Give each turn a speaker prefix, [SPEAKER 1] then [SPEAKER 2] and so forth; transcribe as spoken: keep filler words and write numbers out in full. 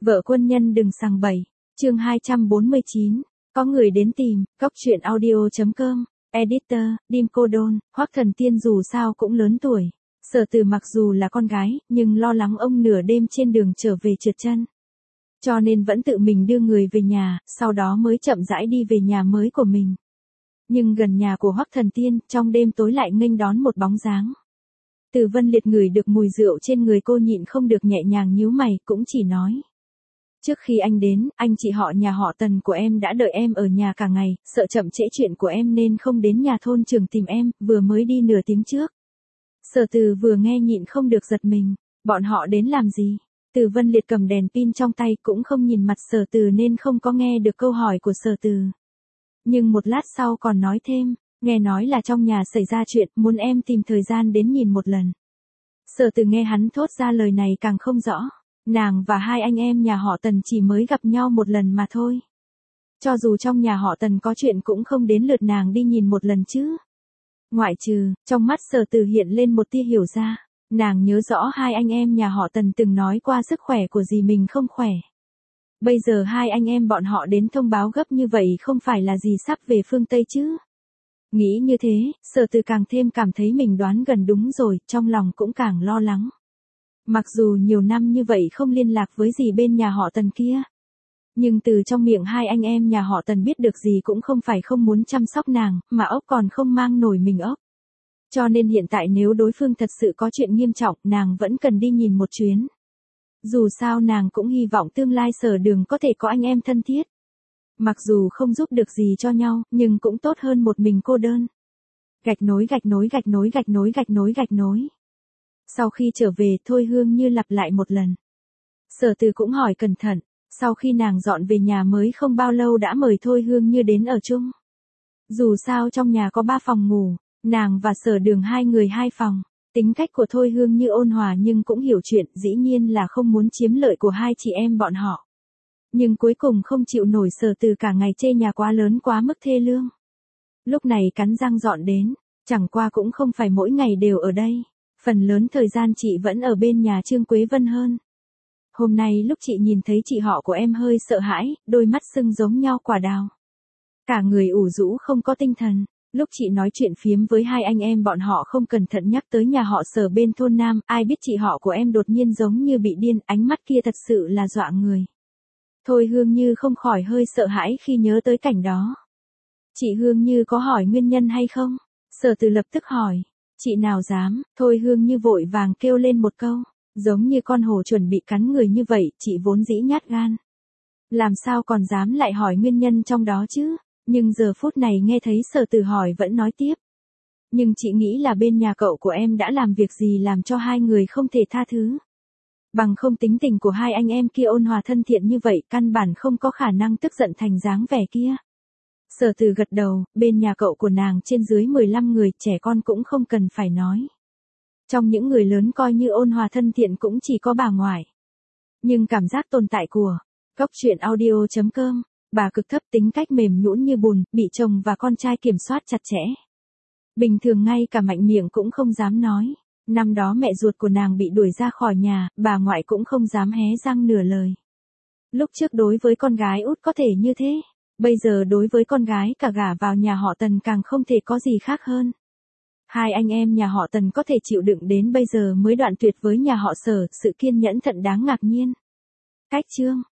[SPEAKER 1] Vợ quân nhân đừng sằng bậy. Chương hai trăm bốn mươi chín. Có người đến tìm. Cóc truyện audio chấm com. Editor, Dim Cô Đôn. Hoắc Thần Tiên dù sao cũng lớn tuổi. Sở Từ mặc dù là con gái, nhưng lo lắng ông nửa đêm trên đường trở về trượt chân. Cho nên vẫn tự mình đưa người về nhà, sau đó mới chậm rãi đi về nhà mới của mình. Nhưng gần nhà của Hoắc Thần Tiên, trong đêm tối lại nghênh đón một bóng dáng. Từ Vân Liệt ngửi được mùi rượu trên người cô nhịn không được nhẹ nhàng nhíu mày, cũng chỉ nói. Trước khi anh đến, anh chị họ nhà họ Tần của em đã đợi em ở nhà cả ngày, sợ chậm trễ chuyện của em nên không đến nhà thôn trường tìm em, vừa mới đi nửa tiếng trước. Sở Từ vừa nghe nhịn không được giật mình, bọn họ đến làm gì? Từ Vân Liệt cầm đèn pin trong tay cũng không nhìn mặt Sở Từ nên không có nghe được câu hỏi của Sở Từ. Nhưng một lát sau còn nói thêm, nghe nói là trong nhà xảy ra chuyện, muốn em tìm thời gian đến nhìn một lần. Sở Từ nghe hắn thốt ra lời này càng không rõ, nàng và hai anh em nhà họ Tần chỉ mới gặp nhau một lần mà thôi. Cho dù trong nhà họ Tần có chuyện cũng không đến lượt nàng đi nhìn một lần chứ. Ngoại trừ, trong mắt Sở Từ hiện lên một tia hiểu ra, nàng nhớ rõ hai anh em nhà họ Tần từng nói qua sức khỏe của dì mình không khỏe. Bây giờ hai anh em bọn họ đến thông báo gấp như vậy không phải là gì sắp về phương Tây chứ. Nghĩ như thế, Sở Từ càng thêm cảm thấy mình đoán gần đúng rồi, trong lòng cũng càng lo lắng. Mặc dù nhiều năm như vậy không liên lạc với dì bên nhà họ Tần kia. Nhưng từ trong miệng hai anh em nhà họ Tần biết được gì cũng không phải không muốn chăm sóc nàng, mà ốc còn không mang nổi mình ốc. Cho nên hiện tại nếu đối phương thật sự có chuyện nghiêm trọng, nàng vẫn cần đi nhìn một chuyến. Dù sao nàng cũng hy vọng tương lai Sở Đường có thể có anh em thân thiết. Mặc dù không giúp được gì cho nhau, nhưng cũng tốt hơn một mình cô đơn. Gạch nối gạch nối gạch nối gạch nối gạch nối gạch nối. Sau khi trở về Thôi Hương Như lặp lại một lần. Sở Từ cũng hỏi cẩn thận, sau khi nàng dọn về nhà mới không bao lâu đã mời Thôi Hương Như đến ở chung. Dù sao trong nhà có ba phòng ngủ, nàng và Sở Đường hai người hai phòng. Tính cách của Thôi Hương Như ôn hòa nhưng cũng hiểu chuyện, dĩ nhiên là không muốn chiếm lợi của hai chị em bọn họ. Nhưng cuối cùng không chịu nổi Sở Từ cả ngày chê nhà quá lớn quá mức thê lương. Lúc này cắn răng dọn đến, chẳng qua cũng không phải mỗi ngày đều ở đây. Phần lớn thời gian chị vẫn ở bên nhà Trương Quế Vân hơn. Hôm nay lúc chị nhìn thấy chị họ của em hơi sợ hãi, đôi mắt sưng giống nhau quả đào. Cả người ủ rũ không có tinh thần. Lúc chị nói chuyện phiếm với hai anh em bọn họ không cẩn thận nhắc tới nhà họ Sở bên thôn Nam, ai biết chị họ của em đột nhiên giống như bị điên, ánh mắt kia thật sự là dọa người. Thôi Hương Như không khỏi hơi sợ hãi khi nhớ tới cảnh đó. Chị Hương Như có hỏi nguyên nhân hay không? Sở Từ lập tức hỏi. Chị nào dám? Thôi Hương Như vội vàng kêu lên một câu. Giống như con hổ chuẩn bị cắn người như vậy, chị vốn dĩ nhát gan. Làm sao còn dám lại hỏi nguyên nhân trong đó chứ? Nhưng giờ phút này nghe thấy Sở Từ hỏi vẫn nói tiếp. Nhưng chị nghĩ là bên nhà cậu của em đã làm việc gì làm cho hai người không thể tha thứ. Bằng không tính tình của hai anh em kia ôn hòa thân thiện như vậy, căn bản không có khả năng tức giận thành dáng vẻ kia. Sở Từ gật đầu, bên nhà cậu của nàng trên dưới mười lăm người, trẻ con cũng không cần phải nói. Trong những người lớn coi như ôn hòa thân thiện cũng chỉ có bà ngoại. Nhưng cảm giác tồn tại của Cóc truyện audio chấm com, bà cực thấp, tính cách mềm nhũn như bùn, bị chồng và con trai kiểm soát chặt chẽ. Bình thường ngay cả mạnh miệng cũng không dám nói. Năm đó mẹ ruột của nàng bị đuổi ra khỏi nhà, bà ngoại cũng không dám hé răng nửa lời. Lúc trước đối với con gái út có thể như thế, bây giờ đối với con gái cả gả vào nhà họ Tần càng không thể có gì khác hơn. Hai anh em nhà họ Tần có thể chịu đựng đến bây giờ mới đoạn tuyệt với nhà họ Sở, sự kiên nhẫn thật đáng ngạc nhiên. Cách chương